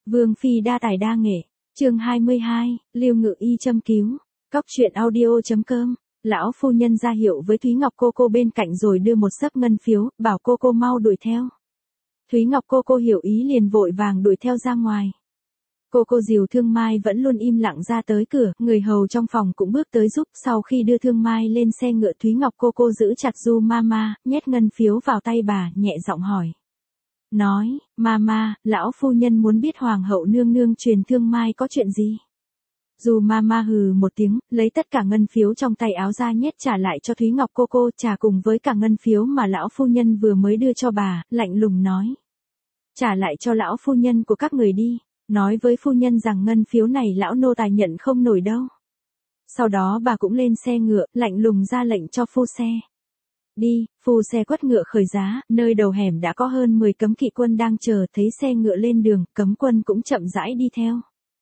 Vương phi đa tài đa nghệ. Chương 22, Lưu Ngự Y châm cứu. Cóc truyện audio.com. Lão phu nhân ra hiệu với Thúy Ngọc cô bên cạnh rồi đưa một xấp ngân phiếu, bảo cô mau đuổi theo. Thúy Ngọc cô hiểu ý liền vội vàng đuổi theo ra ngoài. Cô dìu Thương Mai vẫn luôn im lặng ra tới cửa, người hầu trong phòng cũng bước tới giúp. Sau khi đưa Thương Mai lên xe ngựa, Thúy Ngọc cô giữ chặt Du Mama, nhét ngân phiếu vào tay bà, nhẹ giọng hỏi. Nói, Mama, lão phu nhân muốn biết hoàng hậu nương nương truyền Thương Mai có chuyện gì. Du Mama hừ một tiếng, lấy tất cả ngân phiếu trong tay áo ra nhét trả lại cho Thúy Ngọc cô trả cùng với cả ngân phiếu mà lão phu nhân vừa mới đưa cho bà, lạnh lùng nói. Trả lại cho lão phu nhân của các người đi. Nói với phu nhân rằng ngân phiếu này lão nô tài nhận không nổi đâu. Sau đó bà cũng lên xe ngựa, lạnh lùng ra lệnh cho phu xe. Đi, phu xe quất ngựa khởi giá, nơi đầu hẻm đã có hơn 10 cấm kỵ quân đang chờ, thấy xe ngựa lên đường, cấm quân cũng chậm rãi đi theo.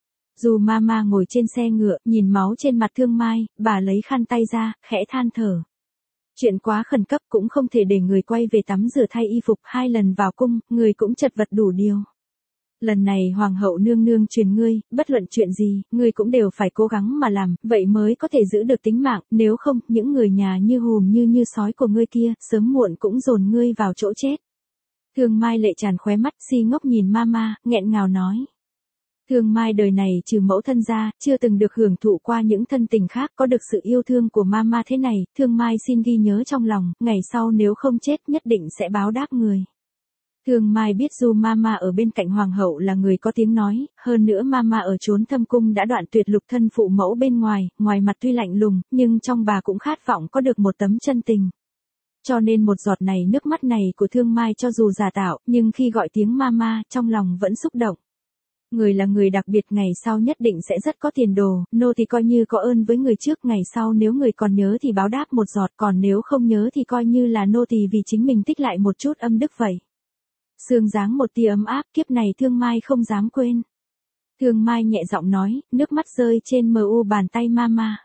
Dù Mama ngồi trên xe ngựa, nhìn máu trên mặt Thương Mai, bà lấy khăn tay ra, khẽ than thở. Chuyện quá khẩn cấp cũng không thể để người quay về tắm rửa thay y phục 2 lần vào cung, người cũng chật vật đủ điều. Lần này hoàng hậu nương nương truyền ngươi, bất luận chuyện gì, ngươi cũng đều phải cố gắng mà làm, vậy mới có thể giữ được tính mạng, nếu không, những người nhà như hùm như sói của ngươi kia, sớm muộn cũng dồn ngươi vào chỗ chết. Thương Mai lệ tràn khóe mắt, si ngốc nhìn Mama, nghẹn ngào nói. Thương Mai đời này trừ mẫu thân ra, chưa từng được hưởng thụ qua những thân tình khác, có được sự yêu thương của Mama thế này, Thương Mai xin ghi nhớ trong lòng, ngày sau nếu không chết nhất định sẽ báo đáp người. Thương Mai biết Du Mama ở bên cạnh hoàng hậu là người có tiếng nói, hơn nữa Mama ở chốn thâm cung đã đoạn tuyệt lục thân phụ mẫu bên ngoài, ngoài mặt tuy lạnh lùng, nhưng trong bà cũng khát vọng có được một tấm chân tình. Cho nên một giọt này nước mắt này của Thương Mai cho dù giả tạo, nhưng khi gọi tiếng Mama, trong lòng vẫn xúc động. Người là người đặc biệt, ngày sau nhất định sẽ rất có tiền đồ, nô thì coi như có ơn với người trước, ngày sau nếu người còn nhớ thì báo đáp một giọt, còn nếu không nhớ thì coi như là nô tỳ vì chính mình tích lại một chút âm đức vậy. Sương dáng một tia ấm áp, kiếp này Thương Mai không dám quên. Thương Mai nhẹ giọng nói, nước mắt rơi trên mu bàn tay Mama.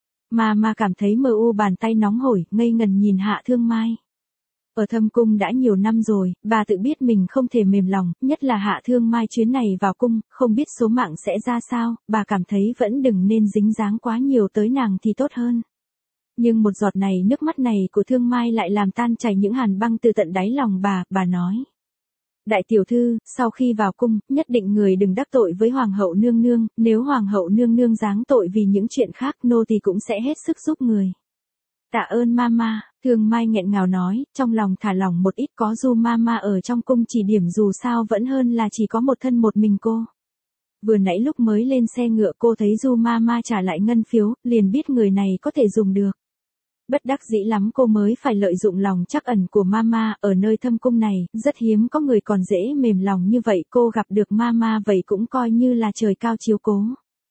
Mama cảm thấy mu bàn tay nóng hổi, ngây ngần nhìn hạ Thương Mai. Ở thâm cung đã nhiều năm rồi, bà tự biết mình không thể mềm lòng, nhất là hạ Thương Mai chuyến này vào cung, không biết số mạng sẽ ra sao, bà cảm thấy vẫn đừng nên dính dáng quá nhiều tới nàng thì tốt hơn. Nhưng một giọt này nước mắt này của Thương Mai lại làm tan chảy những hàn băng từ tận đáy lòng bà nói. Đại tiểu thư, sau khi vào cung, nhất định người đừng đắc tội với hoàng hậu nương nương, nếu hoàng hậu nương nương giáng tội vì những chuyện khác, nô tỳ cũng sẽ hết sức giúp người. Tạ ơn Mama, Thương Mai nghẹn ngào nói, trong lòng thả lỏng một ít, có Du Mama ở trong cung chỉ điểm dù sao vẫn hơn là chỉ có một thân một mình cô. Vừa nãy lúc mới lên xe ngựa cô thấy Du Mama trả lại ngân phiếu, liền biết người này có thể dùng được. Bất đắc dĩ lắm cô mới phải lợi dụng lòng trắc ẩn của Mama, ở nơi thâm cung này, rất hiếm có người còn dễ mềm lòng như vậy, cô gặp được Mama vậy cũng coi như là trời cao chiếu cố.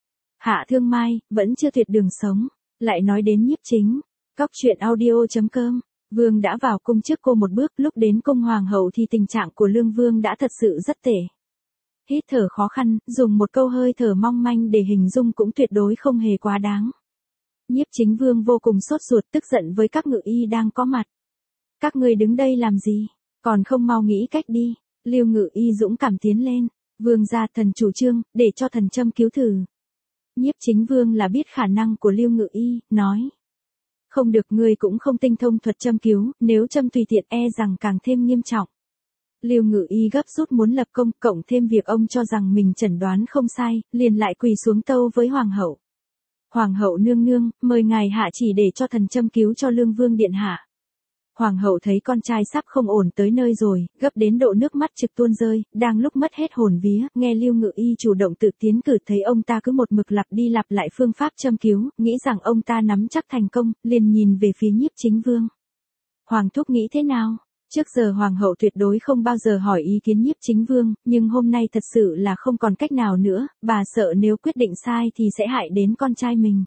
Hạ Thương Mai, vẫn chưa tuyệt đường sống, lại nói đến Nhiếp Chính. Cóc truyện audio.com, Vương đã vào cung trước cô một bước, lúc đến cung hoàng hậu thì tình trạng của Lương Vương đã thật sự rất tệ. Hít thở khó khăn, dùng một câu hơi thở mong manh để hình dung cũng tuyệt đối không hề quá đáng. Nhiếp Chính Vương vô cùng sốt ruột, tức giận với các ngự y đang có mặt. Các người đứng đây làm gì, còn không mau nghĩ cách đi. Lưu Ngự Y dũng cảm tiến lên. Vương gia, thần chủ trương, để cho thần châm cứu thử. Nhiếp Chính Vương là biết khả năng của Lưu Ngự Y, nói. Không được, người cũng không tinh thông thuật châm cứu, nếu châm tùy tiện e rằng càng thêm nghiêm trọng. Lưu Ngự Y gấp rút muốn lập công, cộng thêm việc ông cho rằng mình chẩn đoán không sai, liền lại quỳ xuống tâu với hoàng hậu. Hoàng hậu nương nương, mời ngài hạ chỉ để cho thần châm cứu cho Lương Vương điện hạ. Hoàng hậu thấy con trai sắp không ổn tới nơi rồi, gấp đến độ nước mắt trực tuôn rơi, đang lúc mất hết hồn vía, nghe Lưu Ngự Y chủ động tự tiến cử, thấy ông ta cứ một mực lặp đi lặp lại phương pháp châm cứu, nghĩ rằng ông ta nắm chắc thành công, liền nhìn về phía Nhiếp Chính Vương. Hoàng thúc nghĩ thế nào? Trước giờ hoàng hậu tuyệt đối không bao giờ hỏi ý kiến Nhiếp Chính Vương, nhưng hôm nay thật sự là không còn cách nào nữa, bà sợ nếu quyết định sai thì sẽ hại đến con trai mình.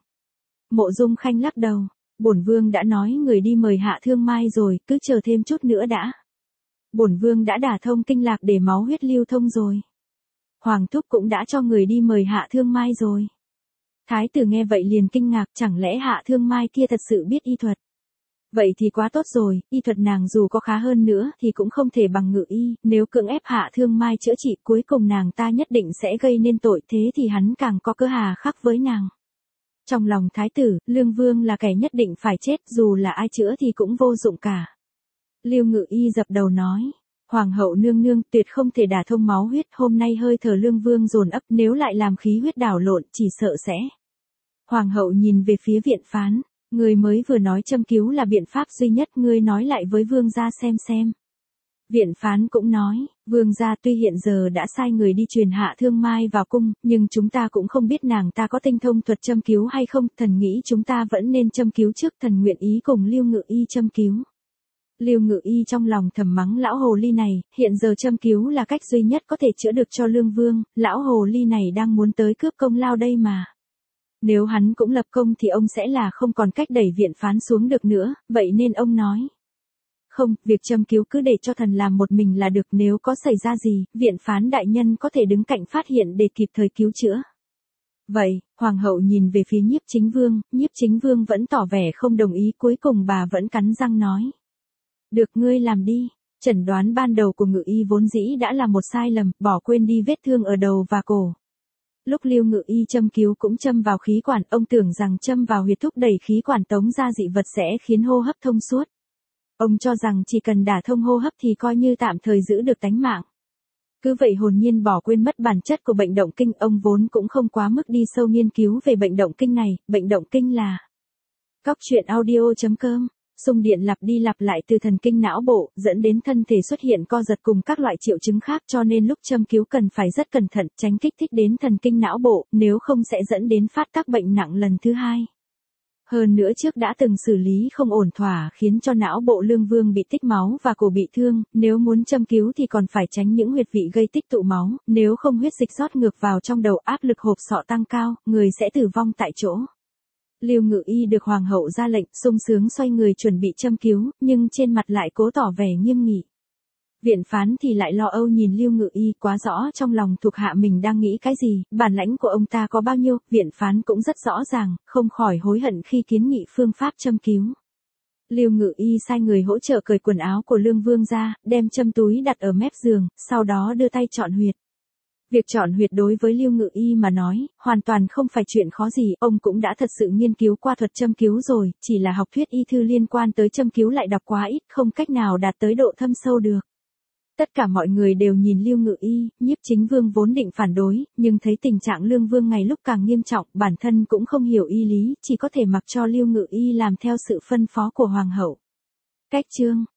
Mộ Dung Khanh lắc đầu. Bổn vương đã nói người đi mời hạ Thương Mai rồi, cứ chờ thêm chút nữa đã. Bổn vương đã đả thông kinh lạc để máu huyết lưu thông rồi. Hoàng thúc cũng đã cho người đi mời hạ Thương Mai rồi. Thái tử nghe vậy liền kinh ngạc, chẳng lẽ hạ Thương Mai kia thật sự biết y thuật. Vậy thì quá tốt rồi, y thuật nàng dù có khá hơn nữa thì cũng không thể bằng Ngự Y, nếu cưỡng ép Hạ Thương Mai chữa trị cuối cùng nàng ta nhất định sẽ gây nên tội, thế thì hắn càng có cơ hà khắc với nàng. Trong lòng thái tử, Lương Vương là kẻ nhất định phải chết, dù là ai chữa thì cũng vô dụng cả. Lưu Ngự Y dập đầu nói, Hoàng hậu nương nương tuyệt không thể đả thông máu huyết, hôm nay hơi thở Lương Vương dồn ấp, nếu lại làm khí huyết đảo lộn chỉ sợ sẽ. Hoàng hậu nhìn về phía viện phán, ngươi mới vừa nói châm cứu là biện pháp duy nhất, ngươi nói lại với vương gia xem. Viện phán cũng nói, vương gia tuy hiện giờ đã sai người đi truyền Hạ Thương Mai vào cung, nhưng chúng ta cũng không biết nàng ta có tinh thông thuật châm cứu hay không, thần nghĩ chúng ta vẫn nên châm cứu trước, thần nguyện ý cùng Lưu Ngự Y châm cứu. Lưu Ngự Y trong lòng thầm mắng lão hồ ly này, hiện giờ châm cứu là cách duy nhất có thể chữa được cho Lương Vương, lão hồ ly này đang muốn tới cướp công lao đây mà. Nếu hắn cũng lập công thì ông sẽ là không còn cách đẩy viện phán xuống được nữa, vậy nên ông nói. Không, việc châm cứu cứ để cho thần làm một mình là được, nếu có xảy ra gì, viện phán đại nhân có thể đứng cạnh phát hiện để kịp thời cứu chữa. Vậy, Hoàng hậu nhìn về phía Nhiếp Chính Vương vẫn tỏ vẻ không đồng ý, cuối cùng bà vẫn cắn răng nói. Được, ngươi làm đi. Chẩn đoán ban đầu của Ngự Y vốn dĩ đã là một sai lầm, bỏ quên đi vết thương ở đầu và cổ. Lúc Lưu Ngự Y châm cứu cũng châm vào khí quản, ông tưởng rằng châm vào huyệt thúc đẩy khí quản tống ra dị vật sẽ khiến hô hấp thông suốt. Ông cho rằng chỉ cần đả thông hô hấp thì coi như tạm thời giữ được tánh mạng. Cứ vậy hồn nhiên bỏ quên mất bản chất của bệnh động kinh, ông vốn cũng không quá mức đi sâu nghiên cứu về bệnh động kinh này, bệnh động kinh là. Cóc truyện audio.com, xung điện lặp đi lặp lại từ thần kinh não bộ, dẫn đến thân thể xuất hiện co giật cùng các loại triệu chứng khác, cho nên lúc châm cứu cần phải rất cẩn thận, tránh kích thích đến thần kinh não bộ, nếu không sẽ dẫn đến phát tác bệnh nặng lần thứ hai. Hơn nữa trước đã từng xử lý không ổn thỏa khiến cho não bộ Lương Vương bị tích máu và cổ bị thương, nếu muốn châm cứu thì còn phải tránh những huyệt vị gây tích tụ máu, nếu không huyết dịch rót ngược vào trong đầu, áp lực hộp sọ tăng cao, người sẽ tử vong tại chỗ. Lưu Ngự Y được hoàng hậu ra lệnh, sung sướng xoay người chuẩn bị châm cứu, nhưng trên mặt lại cố tỏ vẻ nghiêm nghị. Viện phán thì lại lo âu nhìn Lưu Ngự Y, quá rõ trong lòng thuộc hạ mình đang nghĩ cái gì, bản lãnh của ông ta có bao nhiêu, viện phán cũng rất rõ ràng, không khỏi hối hận khi kiến nghị phương pháp châm cứu. Lưu Ngự Y sai người hỗ trợ cởi quần áo của Lương Vương ra, đem châm túi đặt ở mép giường, sau đó đưa tay chọn huyệt. Việc chọn huyệt đối với Lưu Ngự Y mà nói, hoàn toàn không phải chuyện khó gì, ông cũng đã thật sự nghiên cứu qua thuật châm cứu rồi, chỉ là học thuyết y thư liên quan tới châm cứu lại đọc quá ít, không cách nào đạt tới độ thâm sâu được. Tất cả mọi người đều nhìn Lưu Ngự Y, Nhiếp Chính Vương vốn định phản đối, nhưng thấy tình trạng Lương Vương ngày lúc càng nghiêm trọng, bản thân cũng không hiểu y lý, chỉ có thể mặc cho Lưu Ngự Y làm theo sự phân phó của Hoàng hậu. Cách chương